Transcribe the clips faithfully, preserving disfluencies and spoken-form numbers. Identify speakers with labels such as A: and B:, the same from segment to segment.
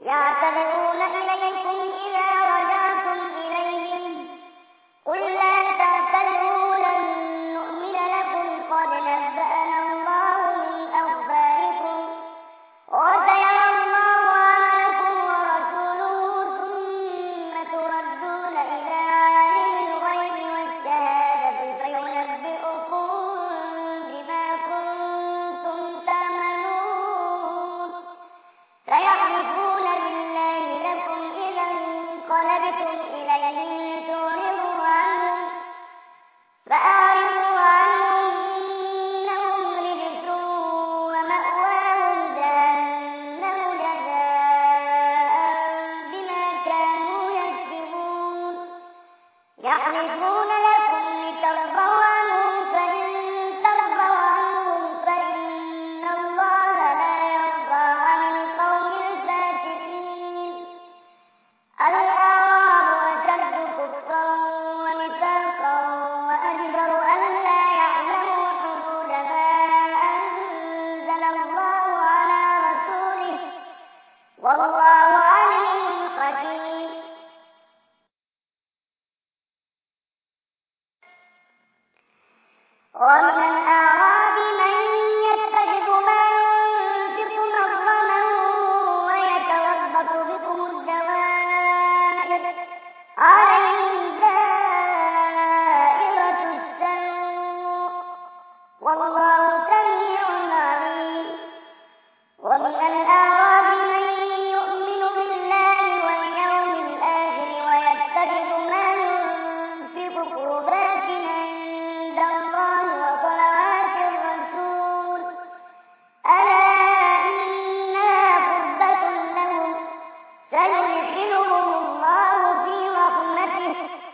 A: يعتذرون إليكم إذا رجعتم إليهم قل لا تعتذروا لن نؤمن لكم قد نبأنا الله من أخباركم وسيرى الله عملكم ورسوله ثم تردون إلى عالم الغيب والشهادة فينبئكم بما كنتم تعملون سيحلفون بالله لكم إذا انقلبتم إليهم تعرضوا عنهم فأعرضوا عنهم إنهم رجس ومأواهم جهنم جزاء بما كانوا يكسبون يحلفون لكم لترضوا عنهم فإن ترضوا عنهم فإن الله لا يرضى عن القوم الفاسقين الأعراب أشد كفرا ونفاقا وأجدر أن لا يعلموا حدود ما أنزل الله على رسوله والله عليم حكيم ومن الأعراب من يتخذ ما ينفق مغرما ويتربص بكم الدوائر عليهم دائرة السوء والله سميع عليم ومن الأعراب من يؤمن بالله واليوم الآخر ويتخذ ما ينفق قربات عند الله وصلوات الرسول ألا إنها قربة لهم سيدخلهم الله في رحمته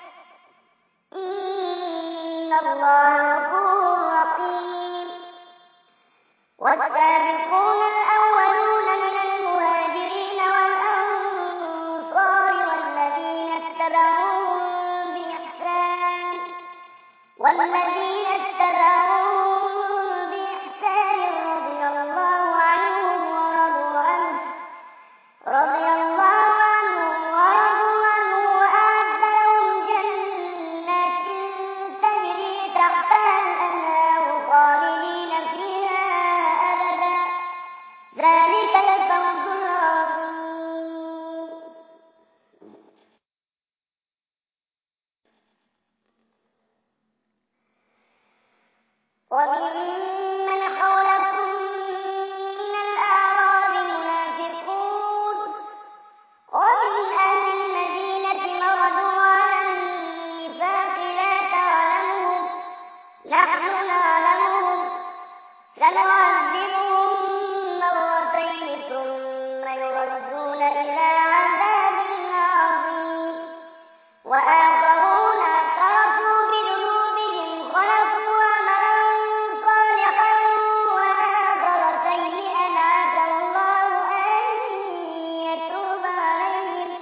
A: إن الله غفور رحيم والسابقون الأولون من المهاجرين والأنصار والذين اتبعوهم بإحسان والذين اتبعوهم بإحسان رضي الله عنهم ورضوا عنه رضي الله عنهم ورضوا عنه وأعد لهم جنات تجري تحتها الأنهار خالدين فيها أبدا ذلك الفوز العظيم وممن حولكم من الأعراب منافقون ومن أهل المدينة مردوا على النفاق لا تعلمهم نحن نعلمهم سنعذبهم مرتين ثم يردون إلى عذاب عظيم وآخرون اعترفوا بذنوبهم خلقوا عملا صالحا وآخر سيئا عسى الله أن يتوب عليهم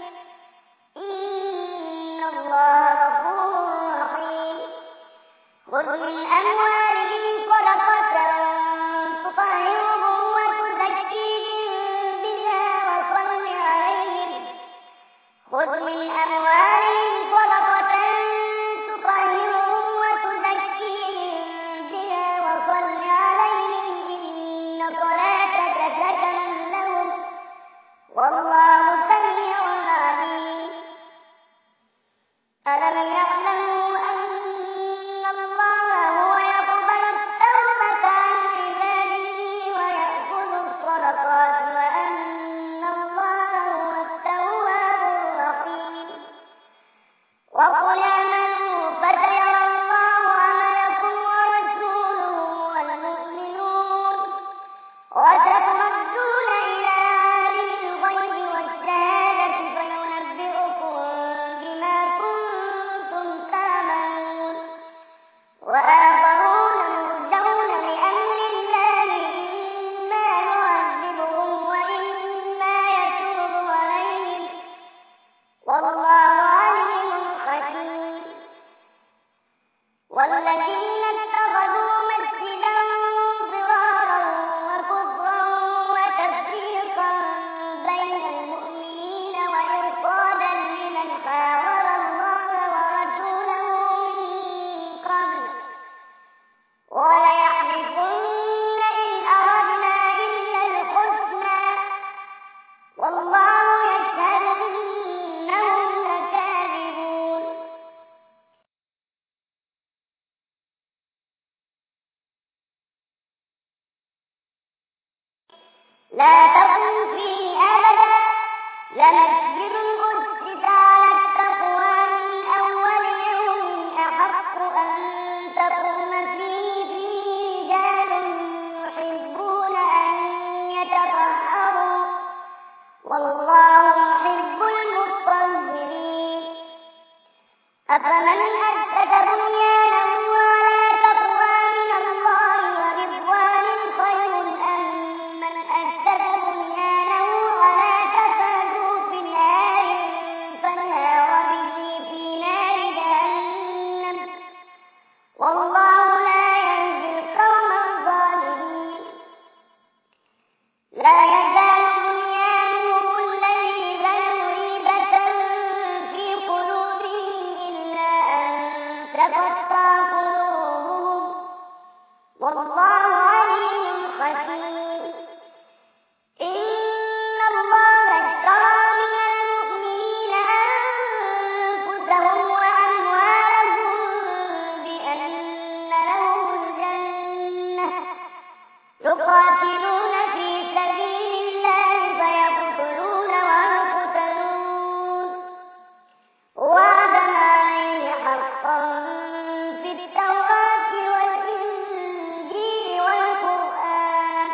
A: إن الله غفور رحيم خذ من أموالهم صدقة تطهرهم وتزكيهم بها وصل عليهم خذ من أموالهم صدقة تطهرهم وتزكيهم بها وصل عليهم إن صلاتك سكن لهم والله سميع عليم ألم يعلموا أن الله هو يقبل التوبة عن عباده ويأخذ الصدقات وأن الله هو التواب الرحيم وقل اعملوا فسيرى الله عملكم ورسوله والمؤمنون وستردون إلى عالم الغيب والشهادة فينبئكم بما كنتم تعملون وآخرون مرجون لأمر الله إما يعذبهم وإما يتوب عليهم والله عليم حكيم والله يحب المطهرين. أفمن أسس بنيانه على تقوى من الله ورضوان خير أم من أسس بنيانه على شفا جرف نار فانهار به في نار جهنم والله لا يهدي القوم الظالمين. لا يزال بنيانهم الذي بنوا ريبة في قلوبهم إلا أن تقطع قلوبهم والله عليم حكيم. إن الله اشترى من المؤمنين أنفسهم وأموالهم بأن لهم الجنة يقاتلون في سبيل الله فيقتلون ويقتلون وعدا عليه حقا في التوراة والإنجيل والقرآن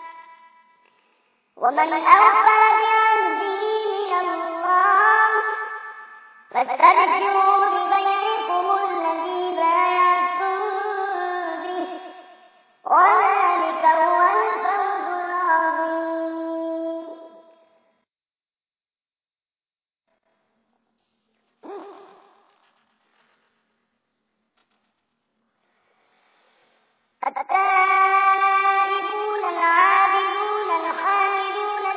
A: ومن أوفى بعهده من الله فاستبشروا ببيعكم الذي بايعتم به وذلك هو الفوز العظيم. التائبون العابدون الحامدون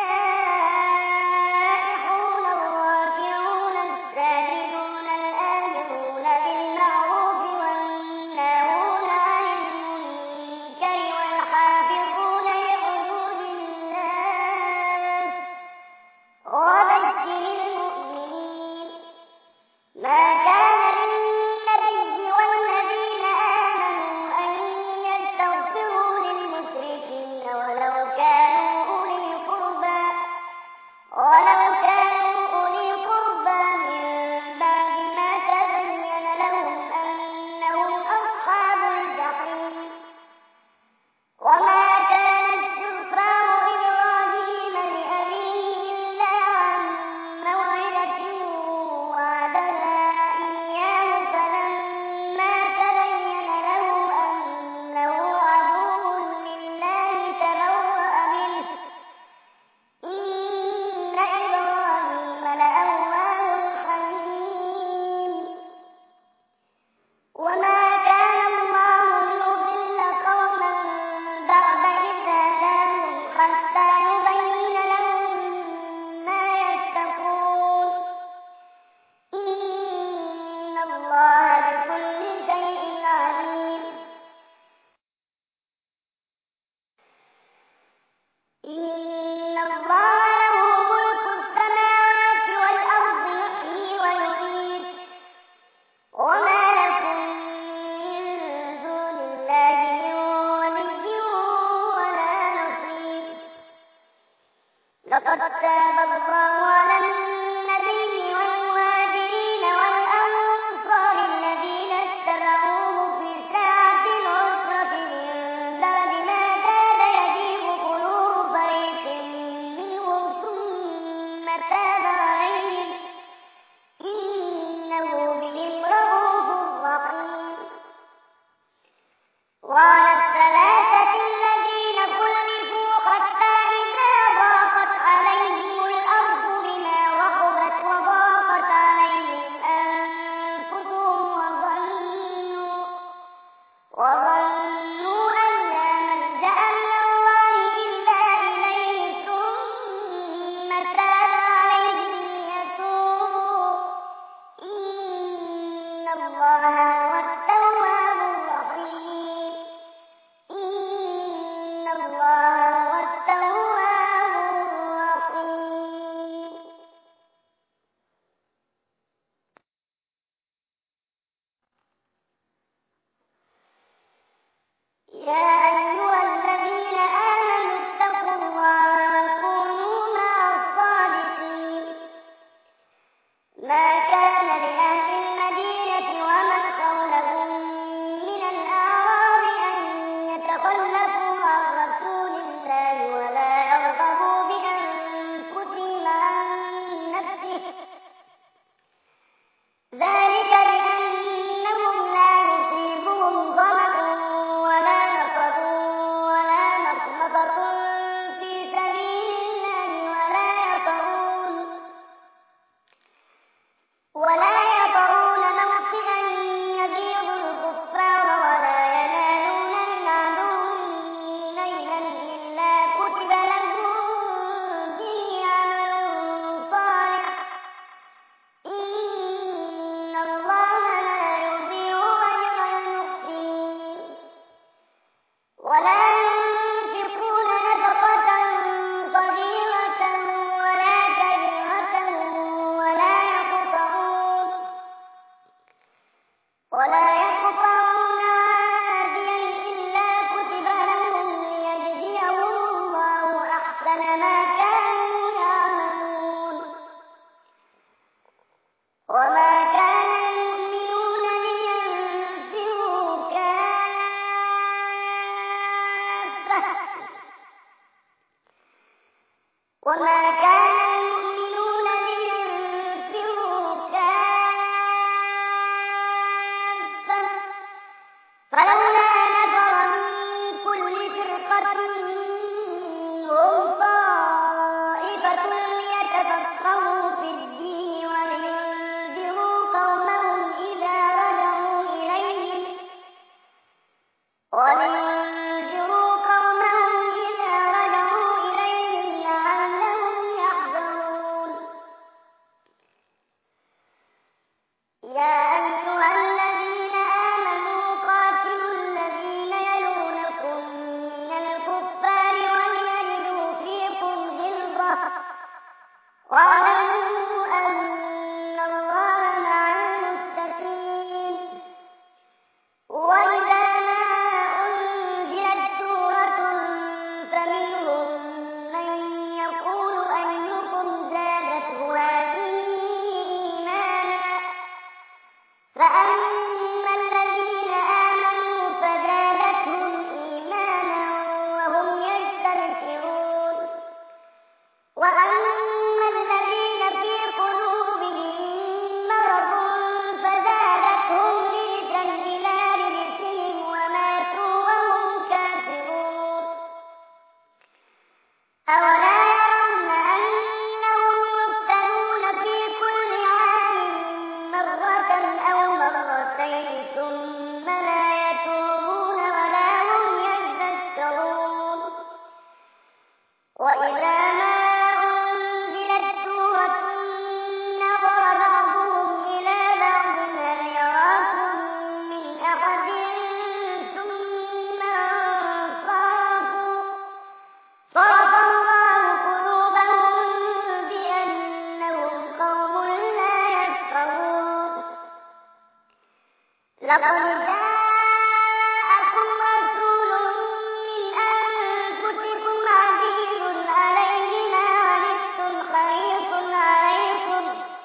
A: السائحون الراكعون الساجدون الآمرون بالمعروف والناهون عن المنكر والحافظون لحدود الله وبشر المؤمنين. ما كان للنبي والذين آمنوا أن يستغفروا للمشركين ولو كانوا أولي قربى ولو كانوا أولي قربى من بعد ما تبين لهم أنهم أصحاب الجحيم. وما كان استغفار إبراهيم لأبيه إلا عن موعدة وعدها إياه فلما تبين له أنه عدو لله تبرأ منه إن إبراهيم لأواه حليم. وما كان الله ليضل قوما بعد إذ هداهم حتى يبين لهم ما يتقون إن الله بكل شيء عليم. إن الله له ملك السماوات والأرض يحيي ويميت وما لكم من دون الله من ولي ولا نصير. لقد تاب الله على النبي والمهاجرين والأنصار الذين اتبعوه في ساعة العسرة من بعد ما كاد يزيغ قلوب فريق منهم ثم تاب عليهم إنه بهم رءوف رحيم. وعلى الثلاثة الذين خلفوا حتى إذا ضاقت عليهم الأرض بما واعلموا أن الله مع المتقين. وإذا ما أنزلت سورة فمنهم من يقول أيكم زادته هذه إيمانا فأما الذين آمنوا فزادتهم إيمانا وهم يستبشرون. وأما الذين في قلوبهم مرض فزادتهم رجسا إلى رجسهم وماتوا وهم كافرون. أولا يرون أنهم يفتنون في كل عام مرة أو مرتين ثم لا يتوبون ولا هم يذكرون. وإذا ما أنزلت سورة نظر بعضهم إلى بعض هل يراكم من أحد ثم انصرفوا صرف الله قلوبهم بأنهم قوم لا يفقهون. لقد جاءكم رسول من أنفسكم عزيز عليه ما عنتم حريص عليكم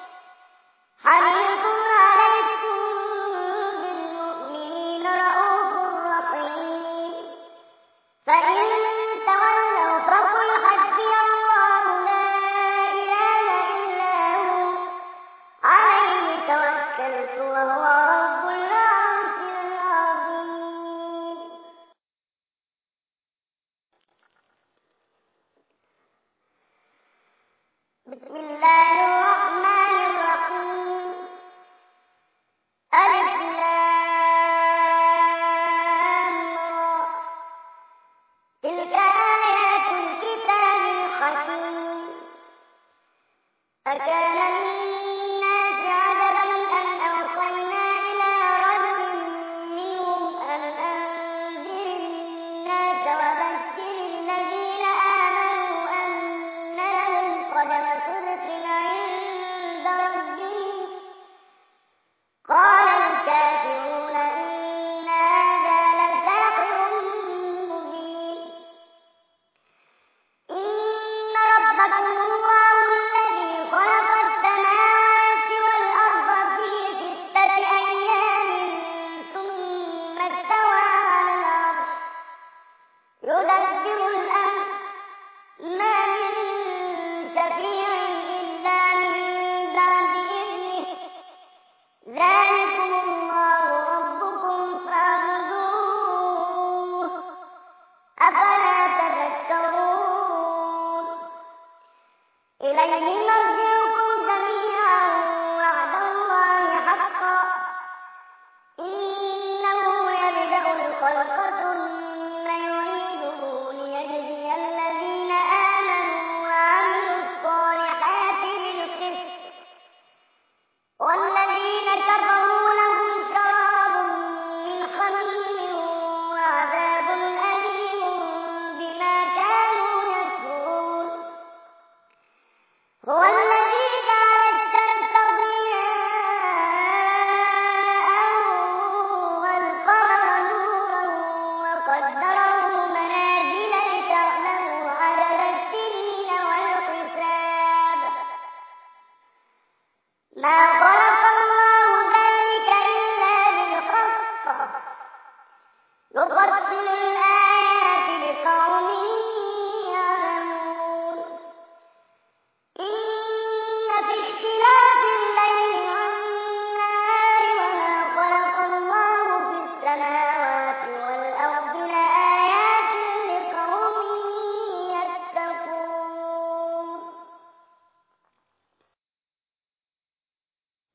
A: حريص عليكم بالمؤمنين رءوف رحيم. فإن تولوا فقل حسبي الله لا إله إلا هو عليه توكلت وهو رب العرش العظيم. بسم الله الرحمن الرحيم. ألف لام را. تلك آيات الكتاب الحكيم. أكان للناس عجبا أن أوصينا إلى رجل منهم أن أنذر الناس وبشر الذين آمنوا أن لهم قدم صدق عند ربهم. قال الكافرون إن هذا لساحر مبين. إن ربكم الله الذي خلق السماوات والأرض في ستة أيام ثم استوى على العرش يدبر الأمر ما من شفيع إلا من بعد إذنه ذلكم الله ربكم فاعبدوه أفلا تذكرون. إليه مرجعكم جميعا وعد الله حقا إنه يبدأ الخلق ثم يعيده ليجزي الذين آمنوا وعملوا الصالحات بالقسط والذين كفروا لهم شراب من حميم وعذاب أليم بما كانوا يكفرون. هو الذي جعل الشمس ضياء والقمر نورا وقدره منازل لتعلموا عدد السنين والحساب. ما خلق الله ذلك إلا بالحق يفصل الآيات لقوم يعلمون. إن في اختلاف الليل والنهار وما خلق الله في السماوات والأرض لآيات لقوم يتقون.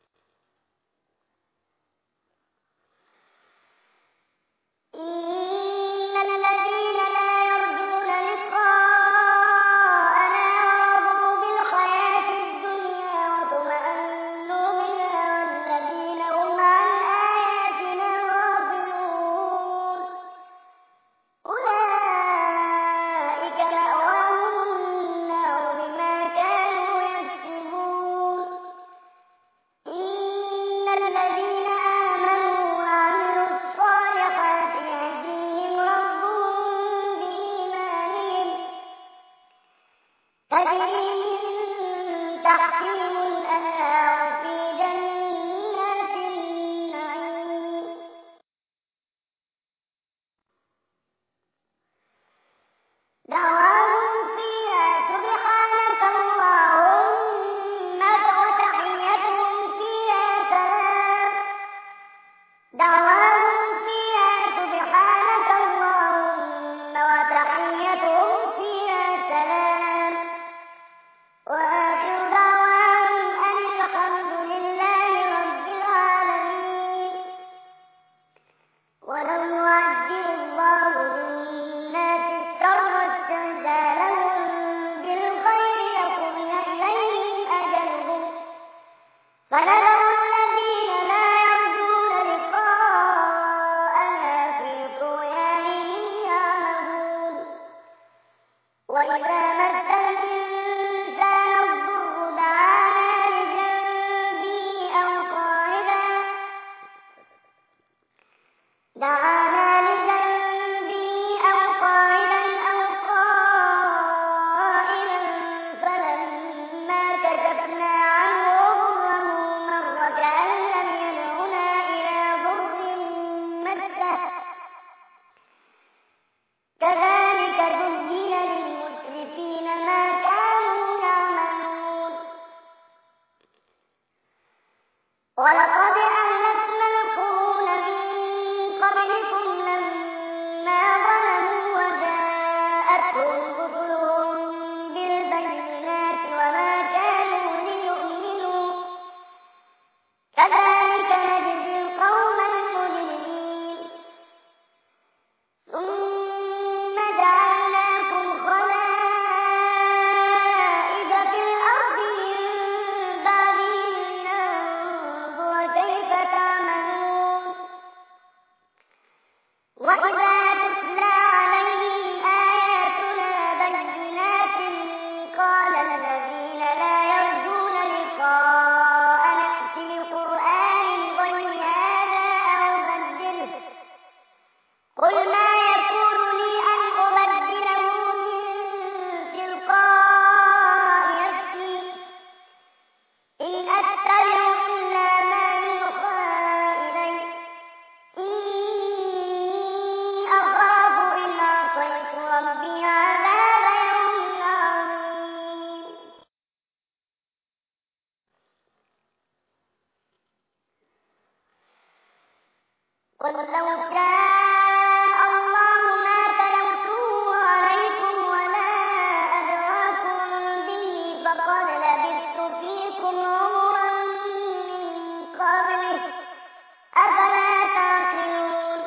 A: قل لو شاء الله ما تلوته عليكم ولا أدراكم به فقد لبثت فيكم عمرا من قبله أفلا تعقلون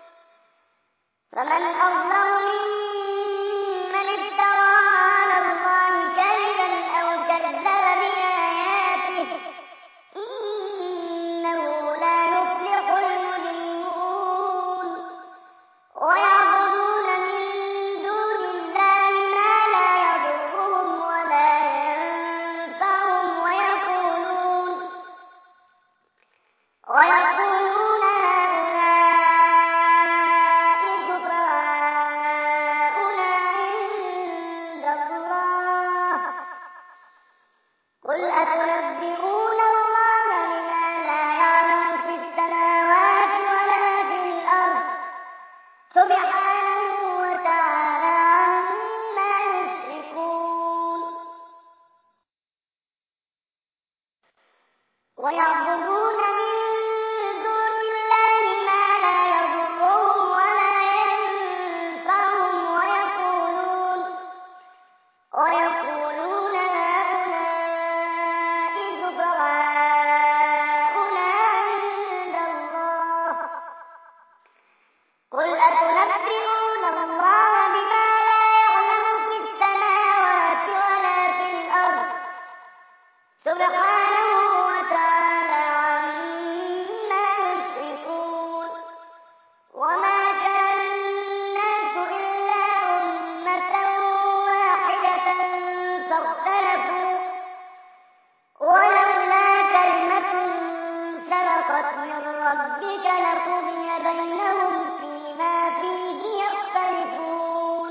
A: فمن أظلم ممن افترى على الله كذبا أو كذب بآياته إنه لا يفلح المجرمون ويعبدون من دون الله ما لا يضرهم ولا ينفعهم ويقولون ويقولون هؤلاء شفعاؤنا عند الله قل أتنبئون الله بما لا يعلم في السماوات ولا في الأرض سبحانه وتعالى عما يشركون ويعبدون من دون الله ما لا يضرهم ولا ينفعهم ويقولون ويقولون هؤلاء شفعاؤنا عند الله قل أتنبئون الله بما لا يعلم في السماوات ولا في الأرض سبحانه وتعالى عما يشركون وما كان الناس إلا أمة واحدة فاختلفوا ولولا كلمة سبقت من ربك لقضي بينهم فيما فيه يختلفون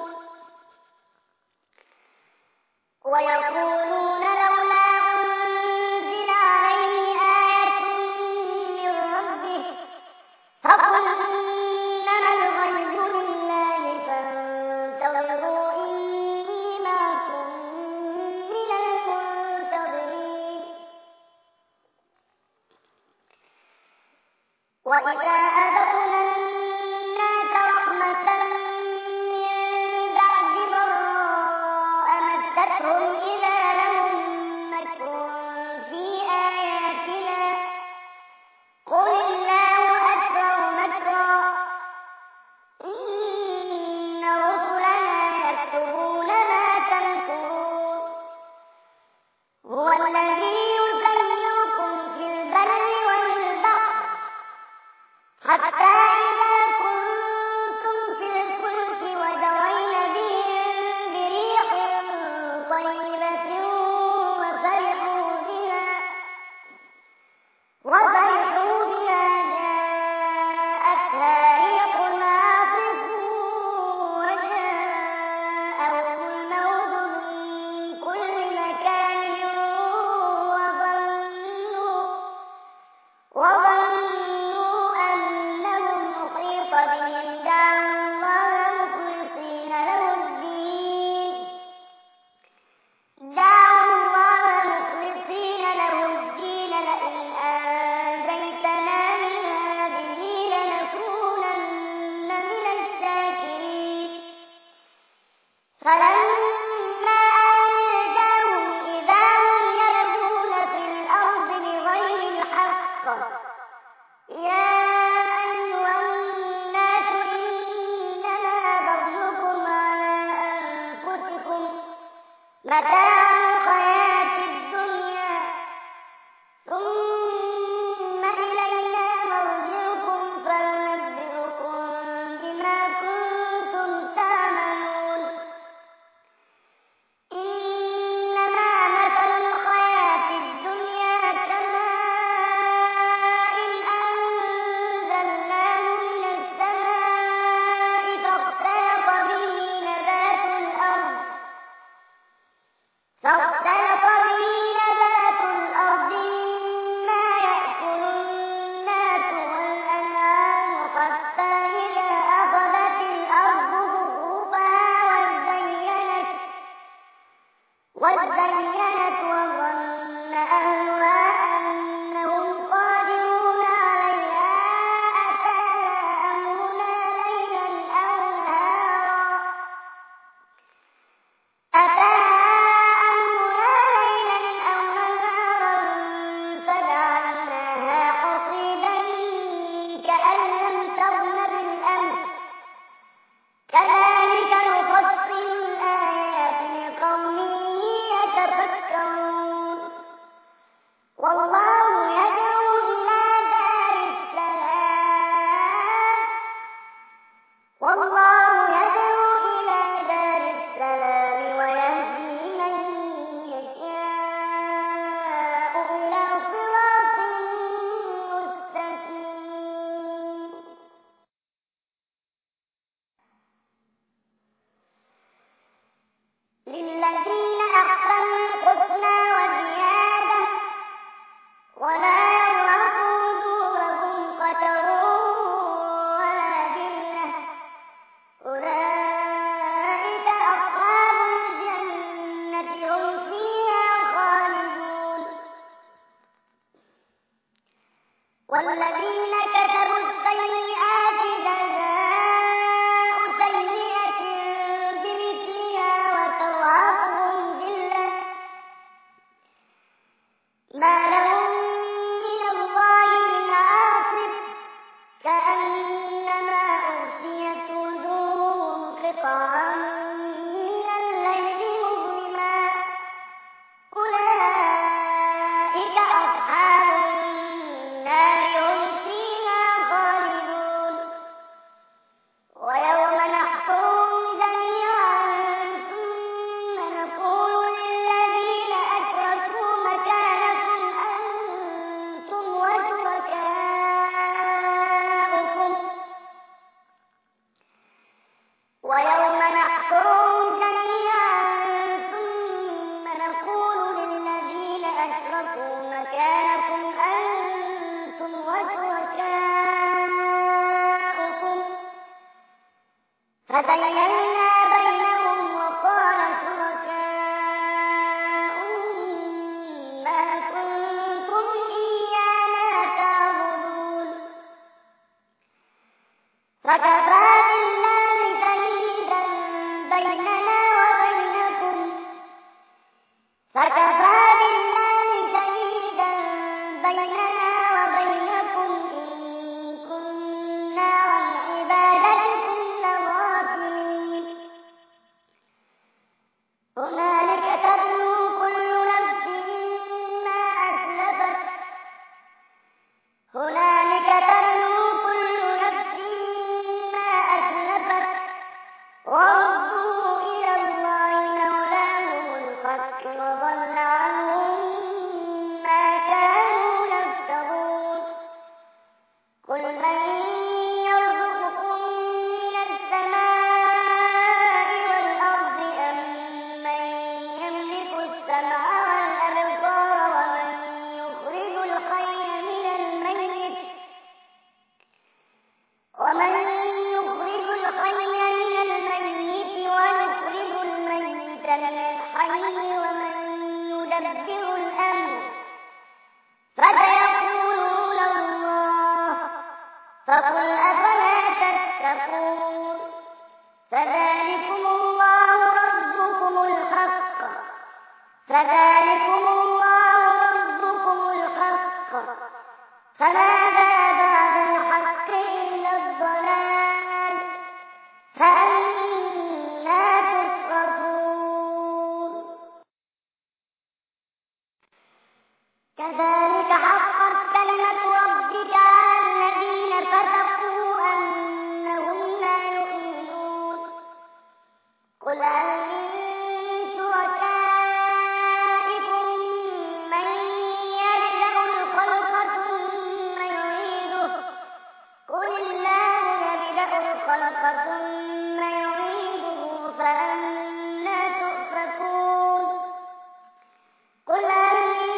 A: ويقولون لولا أنزل عليه آية من ربه فقل إنما الغيب لله فانتظروا إني معكم من المنتظرين وإذا أذقنا الناس رحمة من بعد ضراء مستهم إذا لهم مكر في آياتنا قل الله أسرع مكرا إن رسلنا يكتبون ما تمكرون هو الذي يسيركم في البر والبحر ما لهم من الله من عاصم كأنما أغشيت وجوههم قطعا من الليل مظلما أولئك أصحاب النار هم فيها خالدون ويوم نحشرهم جميعا ثم نقول للذين أشركوا مكانكم أنتم وشركاؤكم ويوم نحشرهم جميعا ثم نقول للذين أشركوا مكانكم أنتم وشركاؤكم فزينا بينهم وقال شركاؤهم ما كنتم إيانا تعبدون فكفى بالله شهيدا بيننا وبينكم فكفى بالله شهيدا بيننا وبينكم إن كنا عن عبادتكم لغافلين هنالك تبلو كل نفس ما أسلفت هنالك تبلو كل نفس ما أسلفت وردوا إلى الله مولاهم الحق وضل عنهم ما كانوا يفترون قل من يرزقكم من السماء والأرض أم من يملك السمع والأبصار ومن يخرج الحي من الميت ومن يخرج الحي من الميت ويخرج الميت من الحي ومن يدبر الأمر فسيقولون الله فقل أفلا تتقون فذلكم الله ربكم الحق فذلكم الله ربكم الحق فماذا بعد الحق إلا الضلال فأنى تصرفون كذلك حقت كلمة ربك على الذين فسقوا أنهم لا يؤمنون قل هل من شركائكم من يبدأ الخلق ثم يعيده قل الله يبدأ الخلق ثم يعيده فأنى تؤفكون قل هل من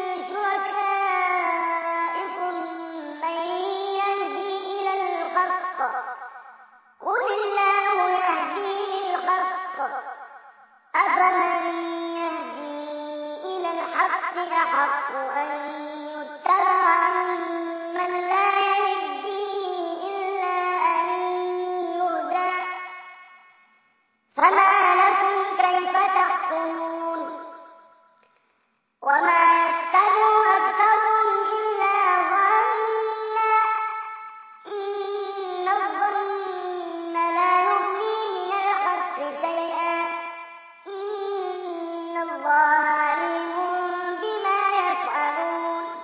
A: شركائكم من يهدي إلى الحق قل الله يهدي للحق أفمن يهدي إلى الحق أحق أن يتبع عمن لا يهدي إلا أن يهدى فما لكم كيف تحكمون وما يتبع أكثرهم إلا ظنا إن الظن لا يغني من الحق شيئا إن الله عليم بما يفعلون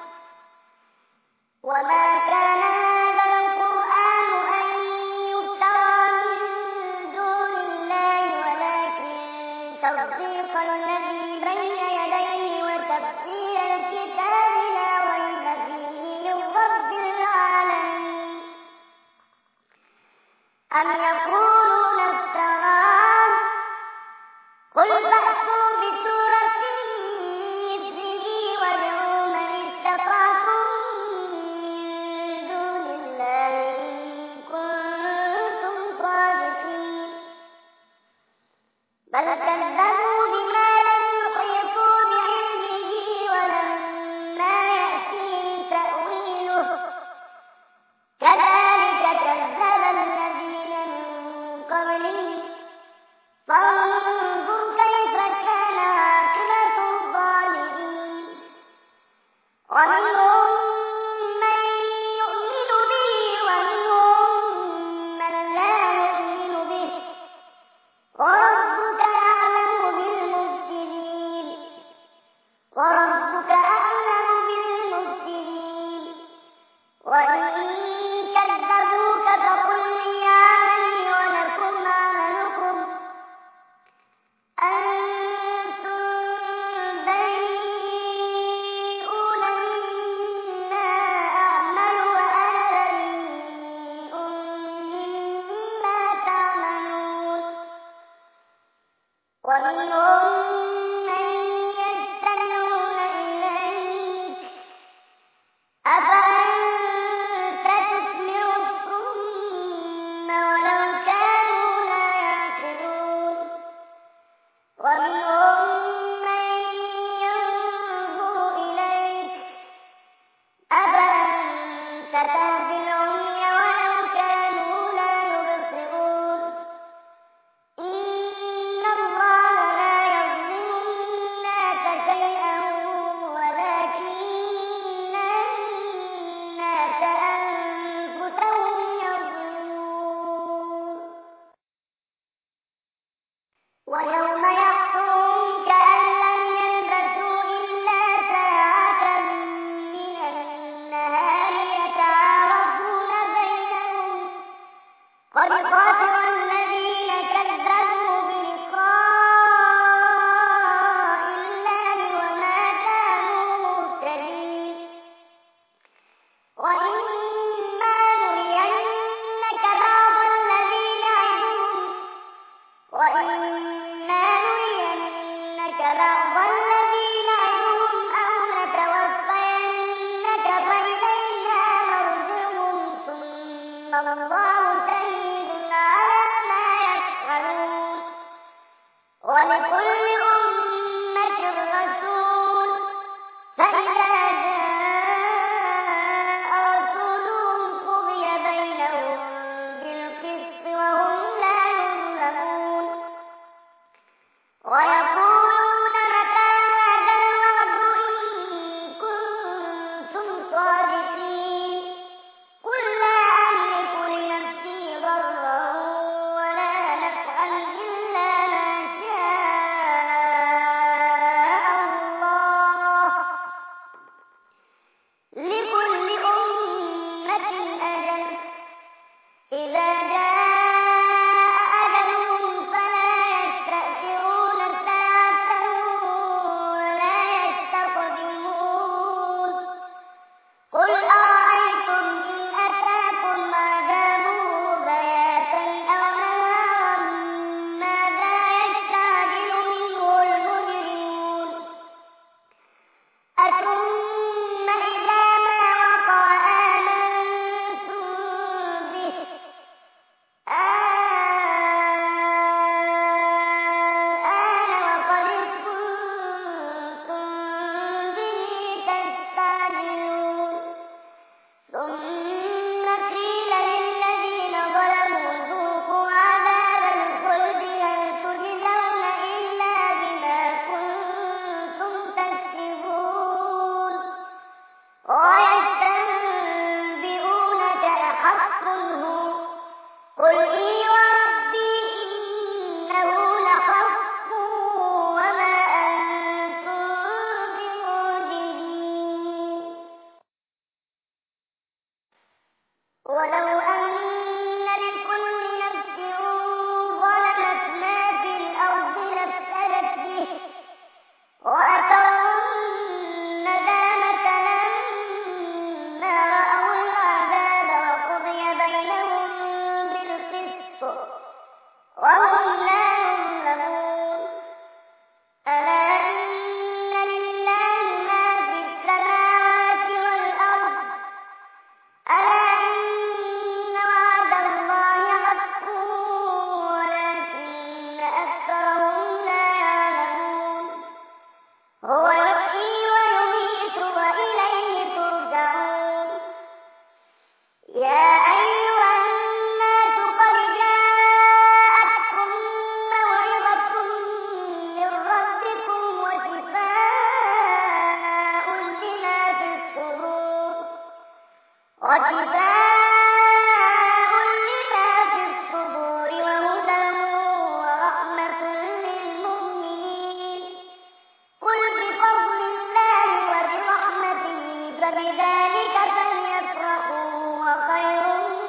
A: وشفاء لما في الصدور وهدى ورحمة للمؤمنين قل بفضل الله وبرحمته فبذلك فليفرحوا هو خير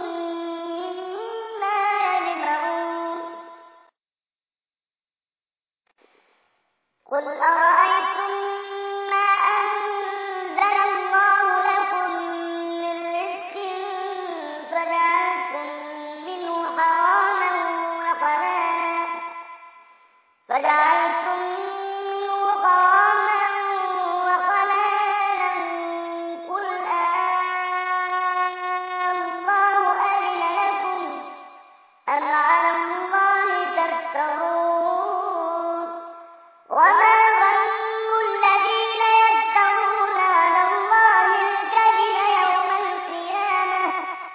A: مما يجمعون قل أرأيتم ما أنزل الله لكم من رزق فجعلتم منه حراما وحلالا فجعلتم منه حراما وحلالا قل آلله أذن لكم أم على الله تفترون وما ظن الذين يفترون على الله الكذب يوم القيامة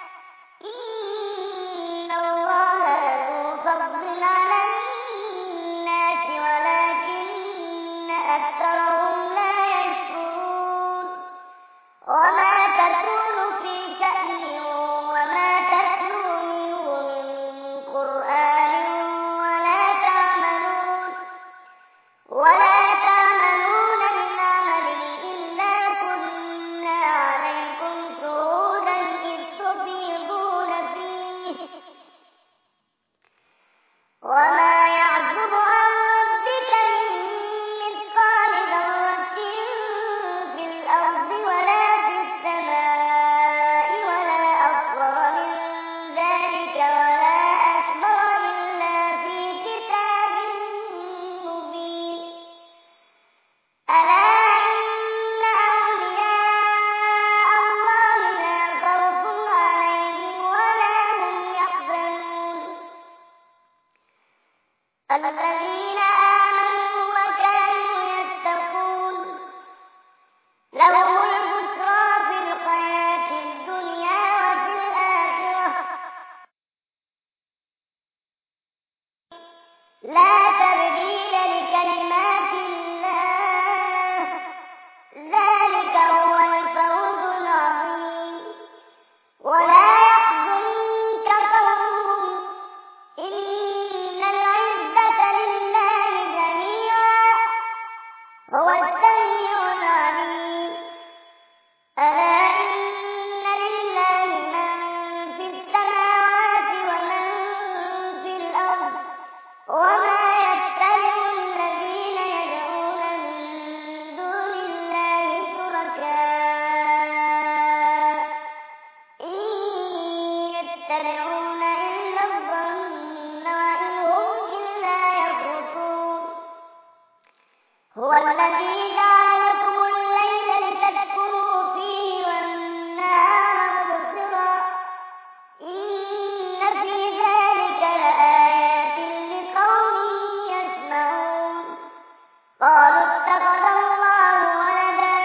A: إن الله لذو فضل على الناس ولكن أكثرهم لا يشكرون وما تكون في شأن وما تتلو منه من قرآن ولا تعملون ولا تعملون من عمل إلا كنا عليكم شهودا إذ تفيضون فيه وما يعزب عن ربك من مثقال ذرة في الأرض ولا في السماء ولا أصغر من ذلك ولا أكبر إلا في كتاب مبين ألا إن أولياء الله لا خوف عليهم ولا هم يحزنون الذين آمنوا وكانوا يتقون لهم البشرى في الحياة الدنيا وفي الآخرة لا تبديل لكلمات الله ذلك هو الفوز العظيم ولا يحزنك قولهم إن العزة لله جميعا هو السميع العليم ألا إن لله من في السماوات ومن في الأرض وما يتبع الذين يدعون من دون الله شركاء إن يتبعون إلا الظن وإن هم إلا يخرصون هو الذي جعل لكم الليل لتسكنوا فيه والنهار مبصرا إن في ذلك لآيات لقوم يسمعون قالوا اتخذ الله ولدا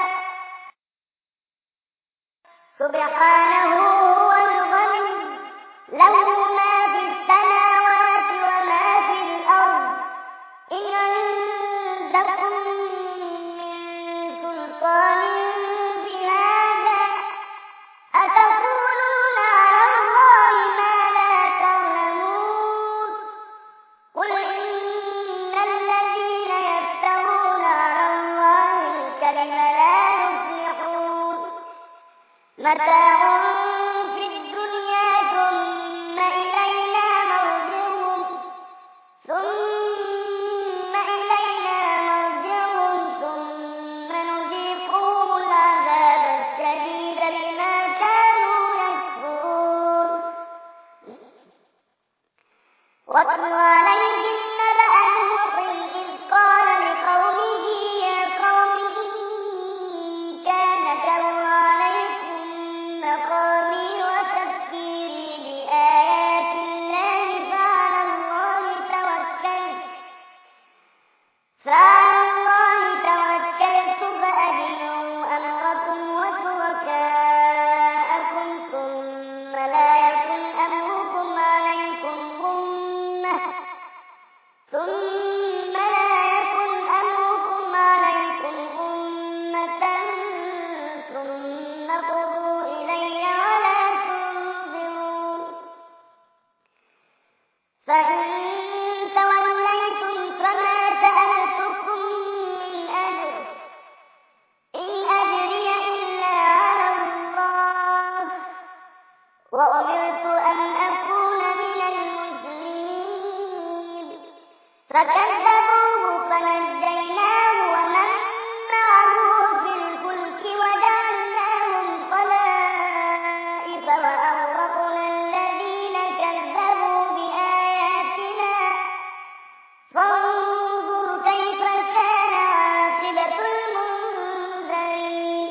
A: سبحانه هو الغني له ما في السماوات وما في الأرض إن عندكم من سلطان بهذا أتقولون على الله ما لا تعلمون قل إن الذين يفترون على الله الكذب لا يفلحون متاع في الدنيا ثم إلينا مرجعهم ثم إلينا مرجعهم ثم نذيقهم العذاب الشديد بما كانوا يكفرون واتل عليهم نبأ نوح إذ قال لقومه يا قوم إن كان كبر عليكم مقامي وتذكيري بآيات الله فعلى الله توكلت فعلى الله توكلت فأجمعوا أمركم وشركاءكم ثم لا يكن أمركم عليكم غمة ثم لا يكن أمركم عليكم غمة ثم قضوا إلي ولا وأمرت أن أكون من المسلمين فكذبوه فنجيناه ومن معه في الفلك وجعلناهم خلائف وأغرقنا الذين كذبوا بآياتنا فانظر كيف كان عاقبة المنذرين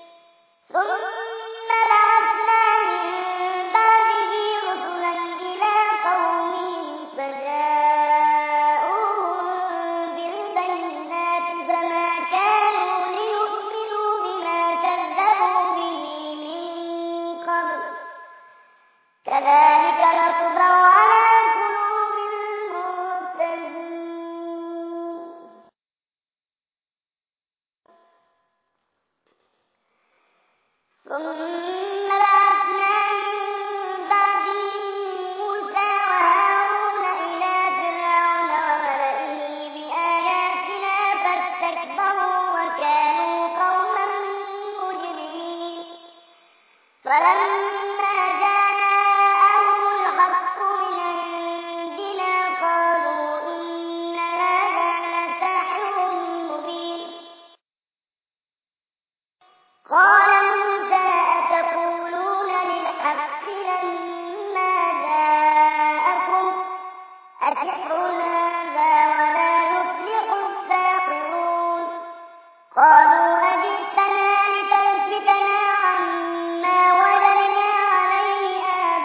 A: ثم بعثنا من بعده رسلا إلى قومهم فجاءوهم بالبينات فما كانوا ليؤمنوا بما كذبوا به من قبل كذلك نطبع على قلوب المعتدين ثم بعثنا من بعدهم موسى وهارون إلى فرعون وملئه بآياتنا فاستكبروا وكانوا قوما مجرمين فلما جاءهم الحق من عندنا قالوا إن هذا لساحر مبين قال موسى أتقولون للحق لما جاءكم أسحر هذا ولا يفلح الساحرون قالوا أجئتنا لتلفتنا عما وجدنا عليه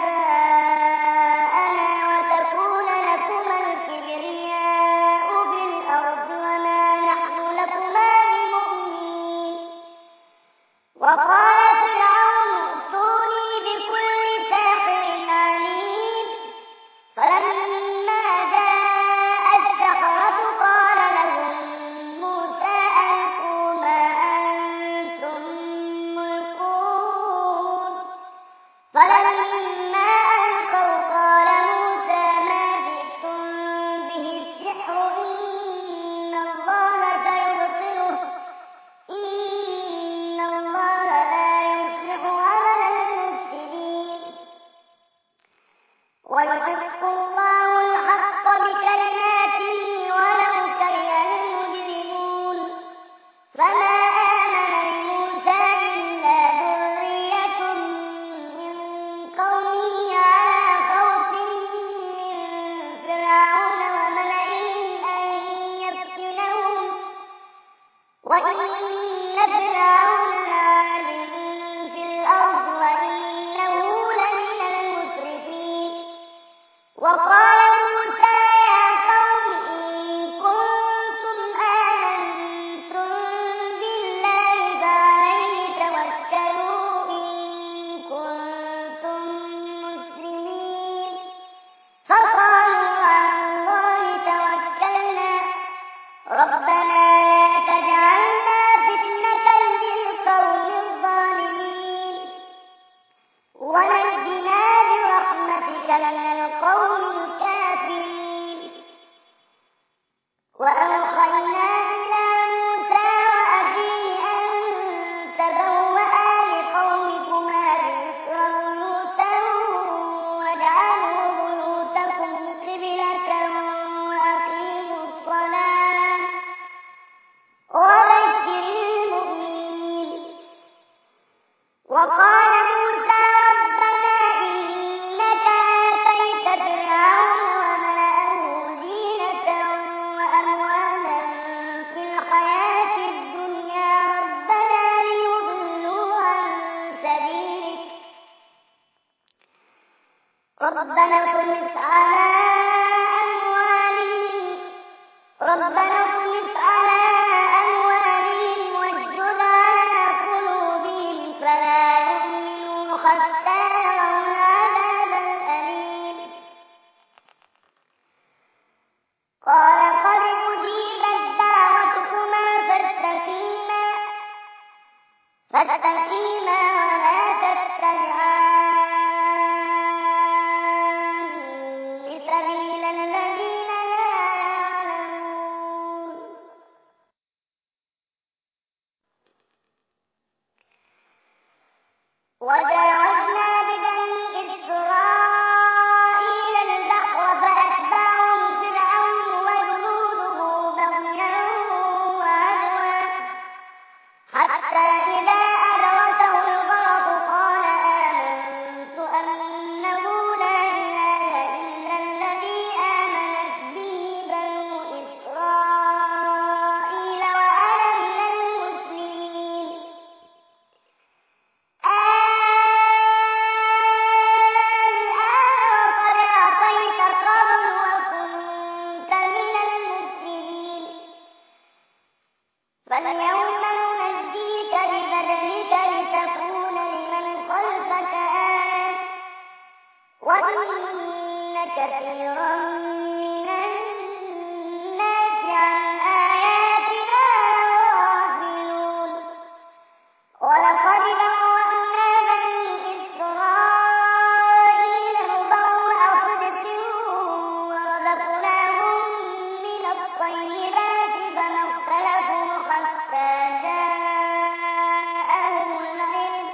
A: آباءنا وتكون لكما الكبرياء في الأرض وما نحن لكما بمؤمنين وقال فرعون ائتوني بكل ساحر عليم فلما جاء السحرة قال لهم موسى ألقوا ما أنتم ملقون فلما ألقوا قال موسى ما جئتم به السحر إن الله سيبطله إن الله لا يصلح عمل المفسدين ويحق الله الحق بكلماته ولو كره المجرمون فما آمن لموسى إلا ذرية من قومه على خوف من فرعون وملئهم أن يفتنهم وإن فرعون لعال في الأرض وإنه لمن المسرفين وقال موسى يا قوم إن كنتم آمنتم بالله فعليه توكلوا إن كنتم مسلمين فقالوا على الله توكلنا ربنا لا تجعلنا فتنة للقوم الظالمين ونجنا برحمتك من القوم الكافرين وأوحينا إلى موسى وأخيه أن تبوأ لقومكما بمصر بيوتا واجعلوا بيوتكم قبلة وأقيموا الصلاة وبشر المؤمنين وقال موسى ربنا إنك آتيت فرعون وملأه زينة وأموالا في الحياة الدنيا ربنا ليضلوا عن سبيلك ربنا اطمس على أموالهم ربنا اطمس على أموالهم واشدد على قلوبهم فلا يؤمنوا حتى يروا العذاب الأليم قال قد أجيبت دعوتكما فاستقيما فاستقيما ولا تتبعان سبيل الذين لا يعلمون وجاوزنا ببني كثيرا من الناس عن آياتنا لغافلون ولقد بوأنا بني إسرائيل مبوأ صدق ورزقناهم من الطيبات فما اختلفوا حتى جاءهم العلم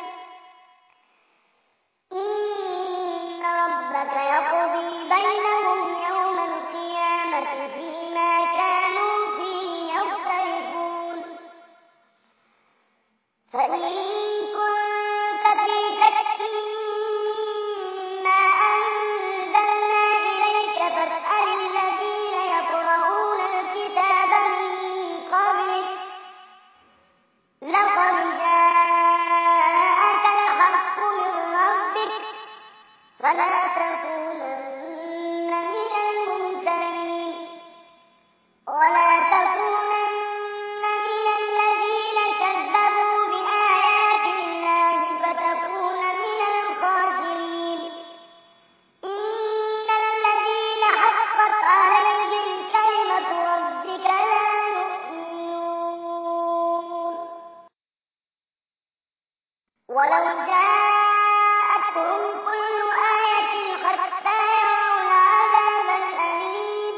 A: إن ربك يقضي بينهم يوم القيامة فيما كانوا فيه يختلفون فإن كنت في شك مما أنزلنا إليك فاسأل الذين يقرؤون الكتاب من قبلك لقد جاءك الحق من ربك فلا تكونن من الممترين ولا تكونن من الذين كذبوا بآيات الله فتكون من الخاسرين إن الذين حقت عليهم كلمة ربك لا يؤمنون ولو جاءتهم كل آية حتى يروا العذاب الأليم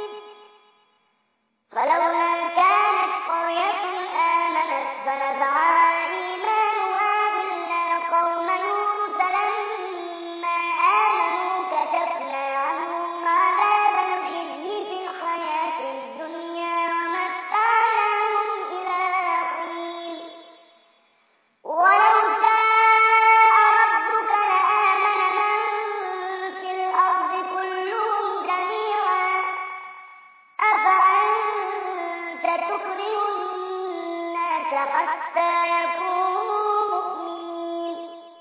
A: فلولا كانت قرية آمنت فنفعها إيمانها إلا قوم يونس لما آمنوا كشفنا عنهم عذاب الخزي في الحياة الدنيا ومتعناهم إلى حين ولو شاء ربك لآمن من في الأرض كلهم جميعا أفأنت تكره الناس حتى يكونوا مؤمنين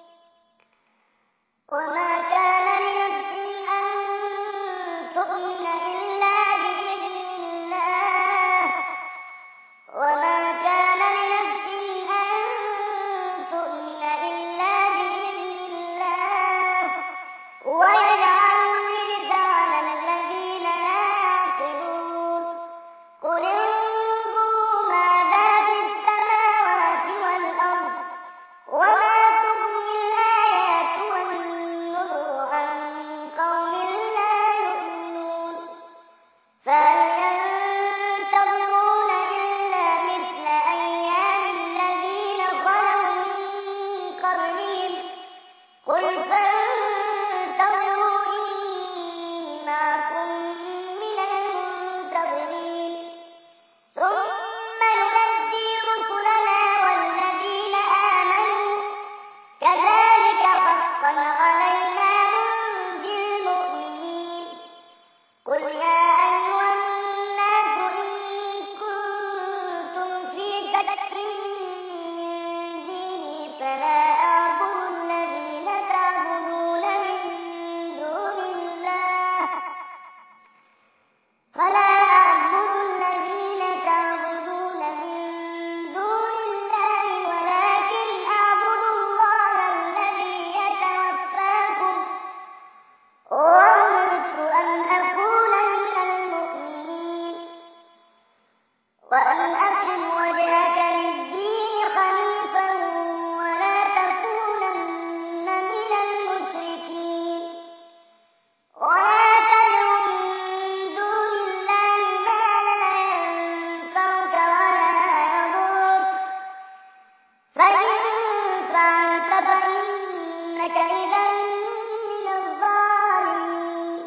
A: وما كان لنفس أن تؤمن إلا بإذن الله وما كان لنفس أن تؤمن إلا بإذن الله ويجعل الرجس على الذين لا يعقلون قل انظروا ماذا في السماوات والأرض وما تغني الآيات والنذر عن قوم لا يؤمنون فهل ينتظرون إلا مثل أيام الذين خلوا من قبلهم قل فانتظروا إني معكم من المنتظرين ثم ننجي رسلنا والذين آمنوا كذلك حقا علينا ننجي المؤمنين قل يا أيها الناس إن كنتم في شك من ديني فلا أعبد الذين تعبدون من دون الله فلا أعبد الذين تعبدون من دون الله ولكن أعبد الله الذي يتوفاكم وأمرت أن أكون من المؤمنين وأن أقم وجهك للدين حنيفا ولا تكونن من المشركين ولا تدع من دون الله ما لا ينفعك ولا يضرك فإن فعلت فإنك إذا من الظالمين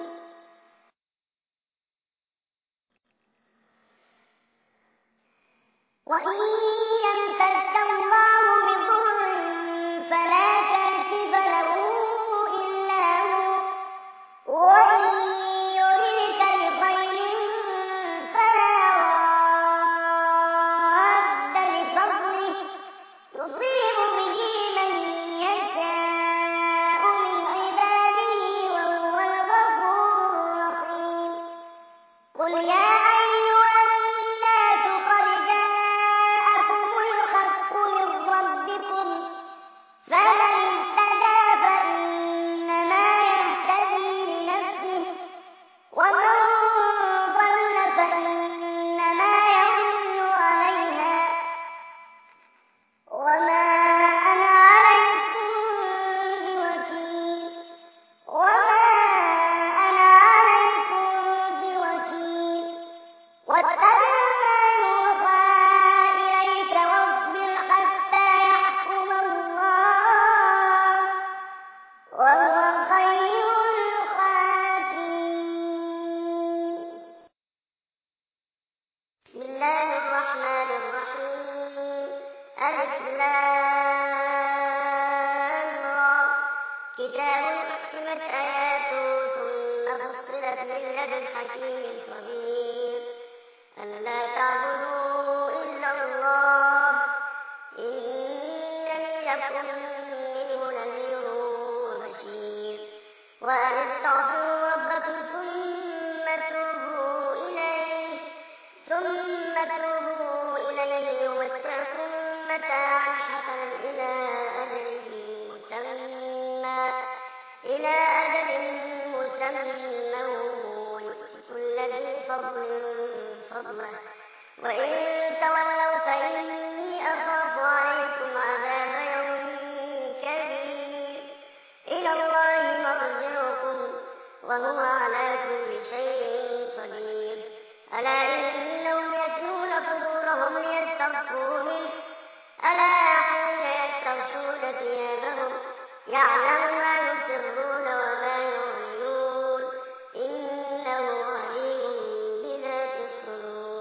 A: وإن يمسك الله بضر فلا كاشف له إلا هو وإن يردك بخير فلا راد لفضله يصيب به من يشاء كتاب أحكمت آياته ثم فصلت من لدن حكيم خبير ألا تعبدوا إلا الله إنني لكم منه نذير وبشير وأن استغفروا ربكم ثم توبوا إليه ثم توبوا إليه يمتعكم متاعا حسنا إلى أجل مسمى إلى أجل مسمى ويؤتي كل ذي فضل فضله وإن تولوا فإني أخاف عليكم عذاب يوم كبير إلى الله مرجعكم وهو على كل شيء قدير ألا إنهم يثنون صدورهم ليستخفوا منه ألا حين يستغشون ثيابهم يعلم ما